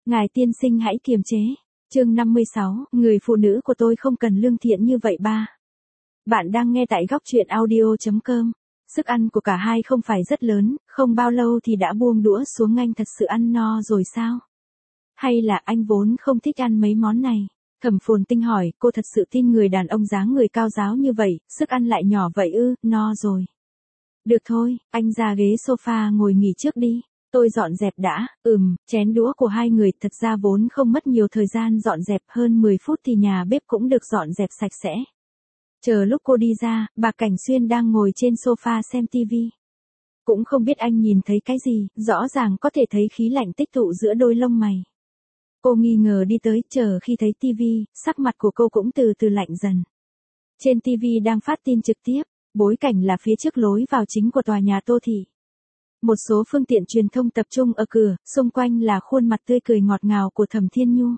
Ngài tiên sinh hãy kiềm chế. Chương 56, người phụ nữ của tôi không cần lương thiện như vậy ba. Bạn đang nghe tại góc truyện audio.com. Sức ăn của cả hai không phải rất lớn, không bao lâu thì đã buông đũa xuống. Anh thật sự ăn no rồi sao? Hay là anh vốn không thích ăn mấy món này? Thẩm Phồn Tinh hỏi, cô thật sự tin người đàn ông dáng người cao ráo như vậy, sức ăn lại nhỏ vậy ư? No rồi. Được thôi, anh ra ghế sofa ngồi nghỉ trước đi. Tôi dọn dẹp đã. Chén đũa của hai người thật ra vốn không mất nhiều thời gian dọn dẹp, hơn 10 phút thì nhà bếp cũng được dọn dẹp sạch sẽ. Chờ lúc cô đi ra, bà Cảnh Xuyên đang ngồi trên sofa xem tivi. Cũng không biết anh nhìn thấy cái gì, rõ ràng có thể thấy khí lạnh tích tụ giữa đôi lông mày. Cô nghi ngờ đi tới, chờ khi thấy tivi, sắc mặt của cô cũng từ từ lạnh dần. Trên tivi đang phát tin trực tiếp, bối cảnh là phía trước lối vào chính của tòa nhà Tô Thị. Một số phương tiện truyền thông tập trung ở cửa, xung quanh là khuôn mặt tươi cười ngọt ngào của Thẩm Thiên Nhu.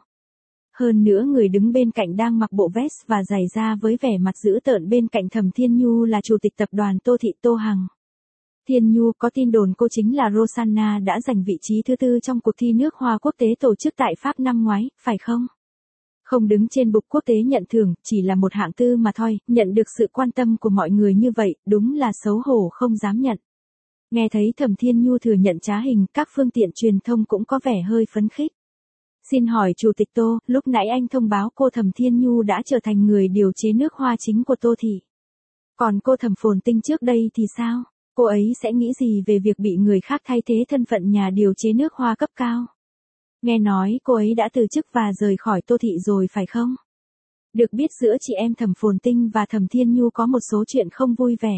Hơn nữa người đứng bên cạnh đang mặc bộ vest và giày da với vẻ mặt dữ tợn, bên cạnh Thẩm Thiên Nhu là chủ tịch tập đoàn Tô Thị Tô Hằng. Thiên Nhu, có tin đồn cô chính là Rosanna đã giành vị trí thứ 4 trong cuộc thi nước hoa quốc tế tổ chức tại Pháp năm ngoái, phải không? Không đứng trên bục quốc tế nhận thưởng, chỉ là một hạng tư mà thôi, nhận được sự quan tâm của mọi người như vậy, đúng là xấu hổ không dám nhận. Nghe thấy Thẩm Thiên Nhu thừa nhận trá hình, các phương tiện truyền thông cũng có vẻ hơi phấn khích. Xin hỏi Chủ tịch Tô, lúc nãy anh thông báo cô Thẩm Thiên Nhu đã trở thành người điều chế nước hoa chính của Tô Thị. Còn cô Thẩm Phồn Tinh trước đây thì sao? Cô ấy sẽ nghĩ gì về việc bị người khác thay thế thân phận nhà điều chế nước hoa cấp cao? Nghe nói cô ấy đã từ chức và rời khỏi Tô Thị rồi phải không? Được biết giữa chị em Thẩm Phồn Tinh và Thẩm Thiên Nhu có một số chuyện không vui vẻ.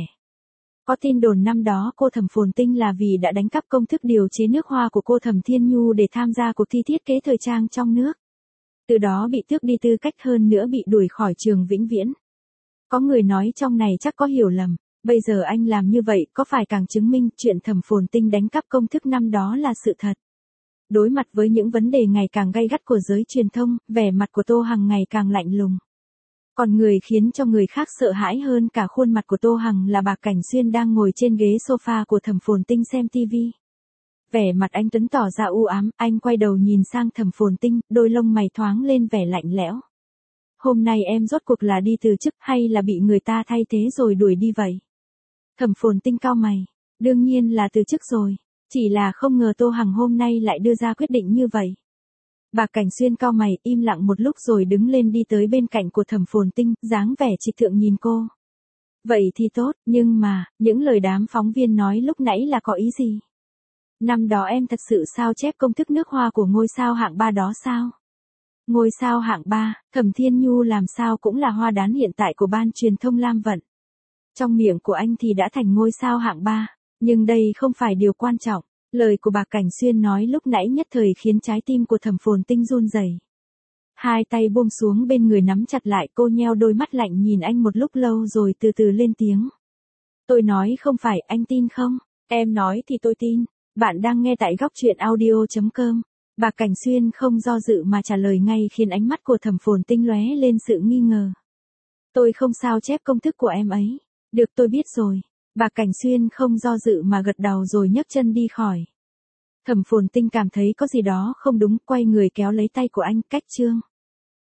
Có tin đồn năm đó cô Thẩm Phồn Tinh là vì đã đánh cắp công thức điều chế nước hoa của cô Thẩm Thiên Nhu để tham gia cuộc thi thiết kế thời trang trong nước. Từ đó bị tước đi tư cách, hơn nữa bị đuổi khỏi trường vĩnh viễn. Có người nói trong này chắc có hiểu lầm. Bây giờ anh làm như vậy có phải càng chứng minh chuyện Thẩm Phồn Tinh đánh cắp công thức năm đó là sự thật. Đối mặt với những vấn đề ngày càng gay gắt của giới truyền thông, vẻ mặt của Tô Hằng ngày càng lạnh lùng. Còn người khiến cho người khác sợ hãi hơn cả khuôn mặt của Tô Hằng là bà Cảnh Xuyên đang ngồi trên ghế sofa của Thẩm Phồn Tinh xem tivi. Vẻ mặt anh Tuấn tỏ ra u ám, anh quay đầu nhìn sang Thẩm Phồn Tinh, đôi lông mày thoáng lên vẻ lạnh lẽo. Hôm nay em rốt cuộc là đi từ chức hay là bị người ta thay thế rồi đuổi đi vậy? Thẩm Phồn Tinh cau mày, đương nhiên là từ chức rồi, chỉ là không ngờ Tô Hằng hôm nay lại đưa ra quyết định như vậy. Bà Cảnh Xuyên cau mày, im lặng một lúc rồi đứng lên đi tới bên cạnh của Thẩm Phồn Tinh, dáng vẻ trịch thượng nhìn cô. Vậy thì tốt, nhưng mà, những lời đám phóng viên nói lúc nãy là có ý gì? Năm đó em thật sự sao chép công thức nước hoa của ngôi sao hạng 3 đó sao? Ngôi sao hạng 3, Thẩm Thiên Nhu làm sao cũng là hoa đán hiện tại của ban truyền thông Lam Vận. Trong miệng của anh thì đã thành ngôi sao hạng 3, nhưng đây không phải điều quan trọng. Lời của bà Cảnh Xuyên nói lúc nãy nhất thời khiến trái tim của Thẩm Phồn Tinh run rẩy. Hai tay buông xuống bên người nắm chặt lại, cô nheo đôi mắt lạnh nhìn anh một lúc lâu rồi từ từ lên tiếng. Tôi nói không phải, anh tin không? Em nói thì tôi tin. Bạn đang nghe tại góc truyện audio.com. Bà Cảnh Xuyên không do dự mà trả lời ngay, khiến ánh mắt của Thẩm Phồn Tinh lóe lên sự nghi ngờ. Tôi không sao chép công thức của em ấy. Được, tôi biết rồi. Bà Cảnh Xuyên không do dự mà gật đầu rồi nhấc chân đi khỏi. Thẩm Phồn Tinh cảm thấy có gì đó không đúng, quay người kéo lấy tay của anh, cách chương.